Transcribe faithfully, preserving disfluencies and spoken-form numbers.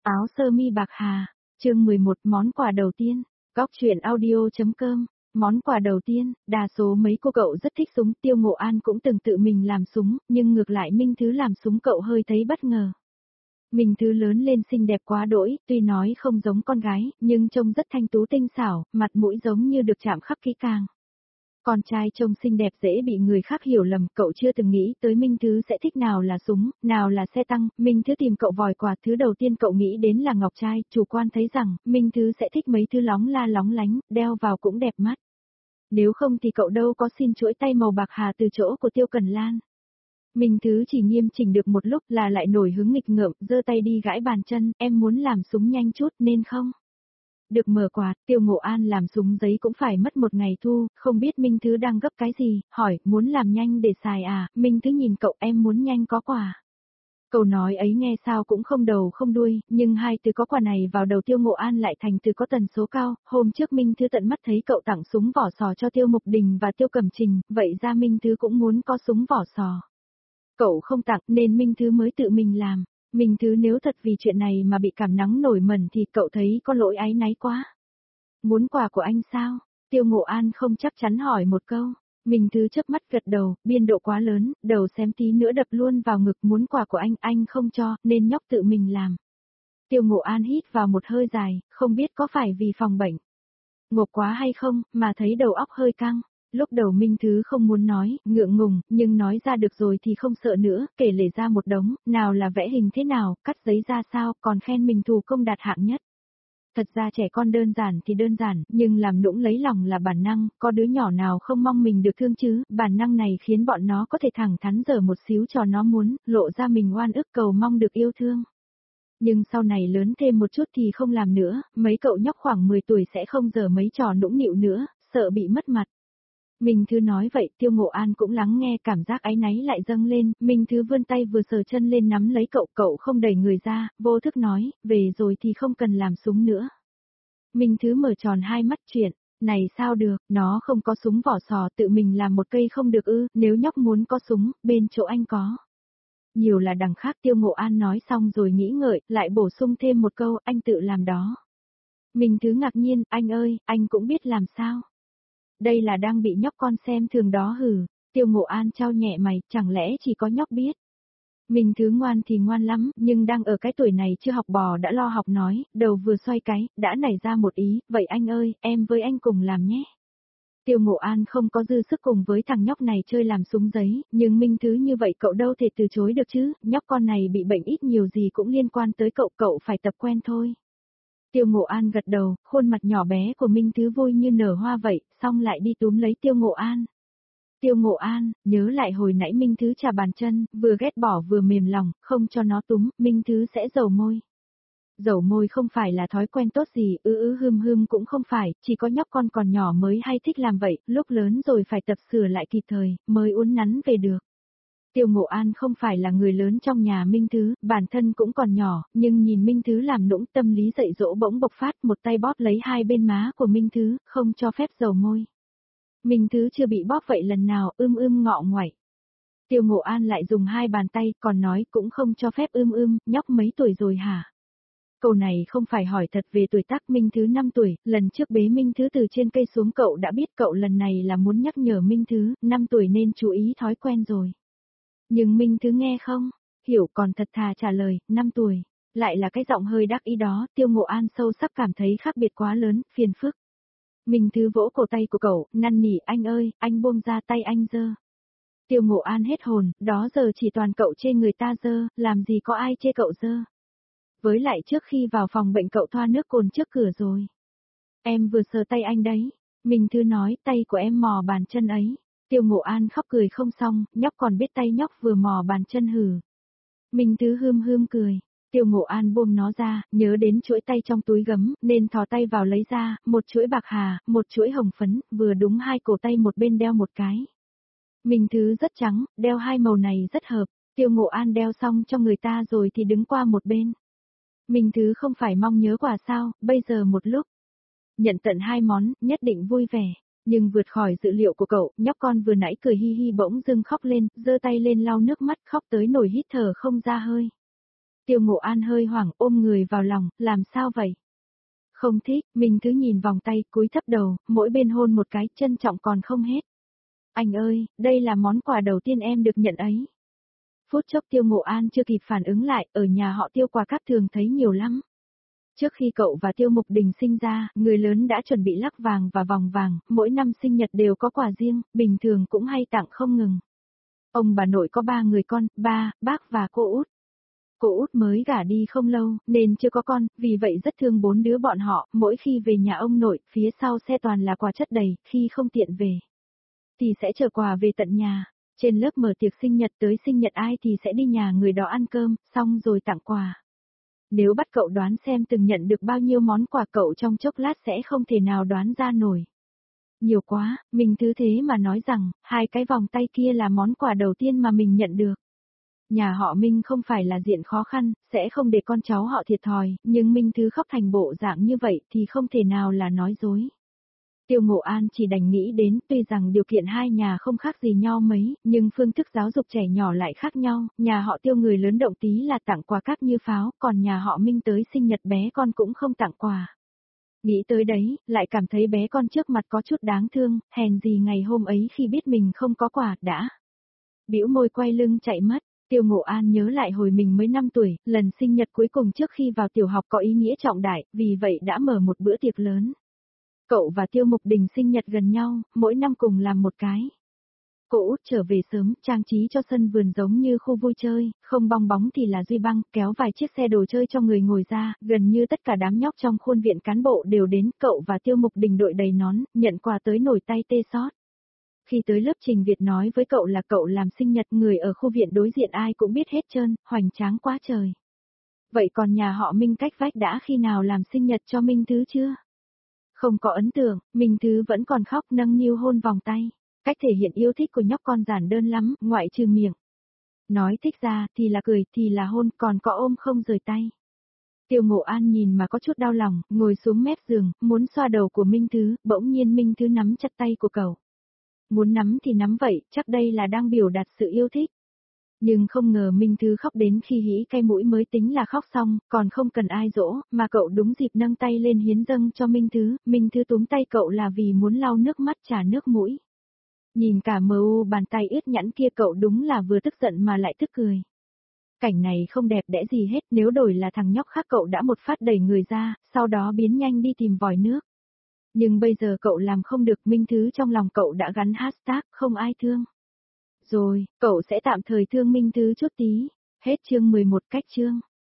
Áo sơ mi bạc hà, chương mười một món quà đầu tiên, góc truyện audio.com, món quà đầu tiên, đa số mấy cô cậu rất thích súng, Tiêu Ngộ An cũng từng tự mình làm súng, nhưng ngược lại Minh Thứ làm súng cậu hơi thấy bất ngờ. Minh Thứ lớn lên xinh đẹp quá đỗi, tuy nói không giống con gái, nhưng trông rất thanh tú tinh xảo, mặt mũi giống như được chạm khắc kỹ càng. Con trai trông xinh đẹp dễ bị người khác hiểu lầm, cậu chưa từng nghĩ tới Minh Thứ sẽ thích nào là súng, nào là xe tăng. Minh Thứ tìm cậu vòi quà, thứ đầu tiên cậu nghĩ đến là ngọc trai, chủ quan thấy rằng, Minh Thứ sẽ thích mấy thứ lóng la lóng lánh, đeo vào cũng đẹp mắt. Nếu không thì cậu đâu có xin chuỗi tay màu bạc hà từ chỗ của Tiêu Cần Lan. Minh Thứ chỉ nghiêm chỉnh được một lúc là lại nổi hứng nghịch ngợm, giơ tay đi gãi bàn chân, em muốn làm súng nhanh chút nên không? Được mở quạt, Tiêu Ngộ An làm súng giấy cũng phải mất một ngày thu, không biết Minh Thứ đang gấp cái gì, hỏi, muốn làm nhanh để xài à, Minh Thứ nhìn cậu, em muốn nhanh có quà. Câu nói ấy nghe sao cũng không đầu không đuôi, nhưng hai từ có quà này vào đầu Tiêu Ngộ An lại thành từ có tần số cao, hôm trước Minh Thứ tận mắt thấy cậu tặng súng vỏ sò cho Tiêu Mục Đình và Tiêu Cẩm Trình, vậy ra Minh Thứ cũng muốn có súng vỏ sò. Cậu không tặng nên Minh Thứ mới tự mình làm. Minh Thứ nếu thật vì chuyện này mà bị cảm nắng nổi mẩn thì cậu thấy có lỗi áy náy quá. Muốn quà của anh sao? Tiêu Ngộ An không chắc chắn hỏi một câu. Minh Thứ chớp mắt gật đầu, biên độ quá lớn, đầu xém tí nữa đập luôn vào ngực, muốn quà của anh, anh không cho, nên nhóc tự mình làm. Tiêu Ngộ An hít vào một hơi dài, không biết có phải vì phòng bệnh ngộp quá hay không, mà thấy đầu óc hơi căng. Lúc đầu Minh Thứ không muốn nói, ngượng ngùng, nhưng nói ra được rồi thì không sợ nữa, kể lể ra một đống, nào là vẽ hình thế nào, cắt giấy ra sao, còn khen mình thủ công đạt hạng nhất. Thật ra trẻ con đơn giản thì đơn giản, nhưng làm nũng lấy lòng là bản năng, có đứa nhỏ nào không mong mình được thương chứ, bản năng này khiến bọn nó có thể thẳng thắn dở một xíu cho nó muốn, lộ ra mình oan ức cầu mong được yêu thương. Nhưng sau này lớn thêm một chút thì không làm nữa, mấy cậu nhóc khoảng mười tuổi sẽ không dở mấy trò nũng nịu nữa, sợ bị mất mặt. Minh Thứ nói vậy, Tiêu Ngộ An cũng lắng nghe, cảm giác áy náy lại dâng lên, Minh Thứ vươn tay vừa sờ chân lên nắm lấy cậu, cậu không đẩy người ra, vô thức nói, về rồi thì không cần làm súng nữa. Minh Thứ mở tròn hai mắt, chuyện này sao được, nó không có súng vỏ sò, tự mình làm một cây không được ư, nếu nhóc muốn có súng, bên chỗ anh có. Nhiều là đằng khác. Tiêu Ngộ An nói xong rồi nghĩ ngợi, lại bổ sung thêm một câu, anh tự làm đó. Minh Thứ ngạc nhiên, anh ơi, anh cũng biết làm sao? Đây là đang bị nhóc con xem thường đó hử. Tiêu Ngộ An trao nhẹ mày, chẳng lẽ chỉ có nhóc biết. Minh Thứ ngoan thì ngoan lắm, nhưng đang ở cái tuổi này chưa học bò đã lo học nói, đầu vừa xoay cái, đã nảy ra một ý, vậy anh ơi, em với anh cùng làm nhé. Tiêu Ngộ An không có dư sức cùng với thằng nhóc này chơi làm súng giấy, nhưng Minh Thứ như vậy cậu đâu thể từ chối được chứ, nhóc con này bị bệnh ít nhiều gì cũng liên quan tới cậu, cậu phải tập quen thôi. Tiêu Ngộ An gật đầu, khuôn mặt nhỏ bé của Minh Thứ vui như nở hoa vậy, xong lại đi túm lấy Tiêu Ngộ An. Tiêu Ngộ An, nhớ lại hồi nãy Minh Thứ chà bàn chân, vừa ghét bỏ vừa mềm lòng, không cho nó túm, Minh Thứ sẽ dầu môi. Dầu môi không phải là thói quen tốt gì, ư ư hưm hưm cũng không phải, chỉ có nhóc con còn nhỏ mới hay thích làm vậy, lúc lớn rồi phải tập sửa lại kịp thời, mới uốn nắn về được. Tiêu Ngộ An không phải là người lớn trong nhà Minh Thứ, bản thân cũng còn nhỏ, nhưng nhìn Minh Thứ làm nũng, tâm lý dạy dỗ bỗng bộc phát, một tay bóp lấy hai bên má của Minh Thứ, không cho phép dầu môi. Minh Thứ chưa bị bóp vậy lần nào, ưm ưm ngọ ngoảy. Tiêu Ngộ An lại dùng hai bàn tay, còn nói cũng không cho phép ưm ưm, nhóc mấy tuổi rồi hả? Câu này không phải hỏi thật về tuổi tác. Minh Thứ năm tuổi, lần trước bế Minh Thứ từ trên cây xuống cậu đã biết, cậu lần này là muốn nhắc nhở Minh Thứ, năm tuổi nên chú ý thói quen rồi. Nhưng Minh Thứ nghe không, hiểu còn thật thà trả lời, năm tuổi, lại là cái giọng hơi đắc ý đó. Tiêu Ngộ An sâu sắc cảm thấy khác biệt quá lớn, phiền phức. Minh Thứ vỗ cổ tay của cậu, năn nỉ, anh ơi, anh buông ra tay anh dơ. Tiêu Ngộ An hết hồn, đó giờ chỉ toàn cậu chê người ta dơ, làm gì có ai chê cậu dơ. Với lại trước khi vào phòng bệnh cậu thoa nước cồn trước cửa rồi. Em vừa sờ tay anh đấy. Minh Thứ nói, tay của em mò bàn chân ấy. Tiêu Ngộ An khóc cười không xong, nhóc còn biết tay nhóc vừa mò bàn chân hử. Minh Thứ hươm hươm cười. Tiêu Ngộ An buông nó ra, nhớ đến chuỗi tay trong túi gấm, nên thò tay vào lấy ra, một chuỗi bạc hà, một chuỗi hồng phấn, vừa đúng hai cổ tay một bên đeo một cái. Minh Thứ rất trắng, đeo hai màu này rất hợp. Tiêu Ngộ An đeo xong cho người ta rồi thì đứng qua một bên. Minh Thứ không phải mong nhớ quà sao, bây giờ một lúc nhận tận hai món, nhất định vui vẻ. Nhưng vượt khỏi dự liệu của cậu, nhóc con vừa nãy cười hi hi bỗng dưng khóc lên, giơ tay lên lau nước mắt, khóc tới nổi hít thở không ra hơi. Tiêu Ngộ An hơi hoảng ôm người vào lòng, làm sao vậy? Không thích, Minh Thứ nhìn vòng tay, cúi thấp đầu, mỗi bên hôn một cái, trân trọng còn không hết. Anh ơi, đây là món quà đầu tiên em được nhận ấy. Phút chốc Tiêu Ngộ An chưa kịp phản ứng lại, ở nhà họ Tiêu quà cáp thường thấy nhiều lắm. Trước khi cậu và Tiêu Mục Đình sinh ra, người lớn đã chuẩn bị lắc vàng và vòng vàng, mỗi năm sinh nhật đều có quà riêng, bình thường cũng hay tặng không ngừng. Ông bà nội có ba người con, ba, bác và cô út. Cô út mới gả đi không lâu, nên chưa có con, vì vậy rất thương bốn đứa bọn họ, mỗi khi về nhà ông nội, phía sau xe toàn là quà chất đầy, khi không tiện về, thì sẽ chở quà về tận nhà. Trên lớp mở tiệc sinh nhật tới sinh nhật ai thì sẽ đi nhà người đó ăn cơm, xong rồi tặng quà. Nếu bắt cậu đoán xem từng nhận được bao nhiêu món quà cậu trong chốc lát sẽ không thể nào đoán ra nổi. Nhiều quá, mình thứ thế mà nói rằng, hai cái vòng tay kia là món quà đầu tiên mà mình nhận được. Nhà họ Minh không phải là diện khó khăn, sẽ không để con cháu họ thiệt thòi, nhưng Minh Thứ khóc thành bộ dạng như vậy thì không thể nào là nói dối. Tiêu Ngộ An chỉ đành nghĩ đến, tuy rằng điều kiện hai nhà không khác gì nhau mấy, nhưng phương thức giáo dục trẻ nhỏ lại khác nhau, nhà họ Tiêu người lớn động tí là tặng quà cáp như pháo, còn nhà họ Minh tới sinh nhật bé con cũng không tặng quà. Nghĩ tới đấy, lại cảm thấy bé con trước mặt có chút đáng thương, hèn gì ngày hôm ấy khi biết mình không có quà, đã bĩu môi quay lưng chạy mất. Tiêu Ngộ An nhớ lại hồi mình mới năm tuổi, lần sinh nhật cuối cùng trước khi vào tiểu học có ý nghĩa trọng đại, vì vậy đã mở một bữa tiệc lớn. Cậu và Tiêu Mục Đình sinh nhật gần nhau, mỗi năm cùng làm một cái. Cô út trở về sớm, trang trí cho sân vườn giống như khu vui chơi, không bong bóng thì là duy băng, kéo vài chiếc xe đồ chơi cho người ngồi ra, gần như tất cả đám nhóc trong khuôn viện cán bộ đều đến, cậu và Tiêu Mục Đình đội đầy nón, nhận quà tới nổi tay tê xót. Khi tới lớp Trình Việt nói với cậu là cậu làm sinh nhật, người ở khu viện đối diện ai cũng biết hết trơn, hoành tráng quá trời. Vậy còn nhà họ Minh cách vách đã khi nào làm sinh nhật cho Minh Thứ chưa? Không có ấn tượng, Minh Thứ vẫn còn khóc nâng niu hôn vòng tay. Cách thể hiện yêu thích của nhóc con giản đơn lắm, ngoại trừ miệng. Nói thích ra, thì là cười, thì là hôn, còn có ôm không rời tay. Tiêu Ngộ An nhìn mà có chút đau lòng, ngồi xuống mép giường, muốn xoa đầu của Minh Thứ, bỗng nhiên Minh Thứ nắm chặt tay của cậu. Muốn nắm thì nắm vậy, chắc đây là đang biểu đạt sự yêu thích. Nhưng không ngờ Minh Thứ khóc đến khi hỉ cay mũi mới tính là khóc xong, còn không cần ai dỗ, mà cậu đúng dịp nâng tay lên hiến dâng cho Minh Thứ, Minh Thứ túm tay cậu là vì muốn lau nước mắt trả nước mũi. Nhìn cả mờ u bàn tay ướt nhẵn kia cậu đúng là vừa tức giận mà lại tức cười. Cảnh này không đẹp đẽ gì hết, nếu đổi là thằng nhóc khác cậu đã một phát đẩy người ra, sau đó biến nhanh đi tìm vòi nước. Nhưng bây giờ cậu làm không được, Minh Thứ trong lòng cậu đã gắn hashtag không ai thương. Rồi, cậu sẽ tạm thời thương Minh Thứ chút tí. Hết chương mười một cách chương.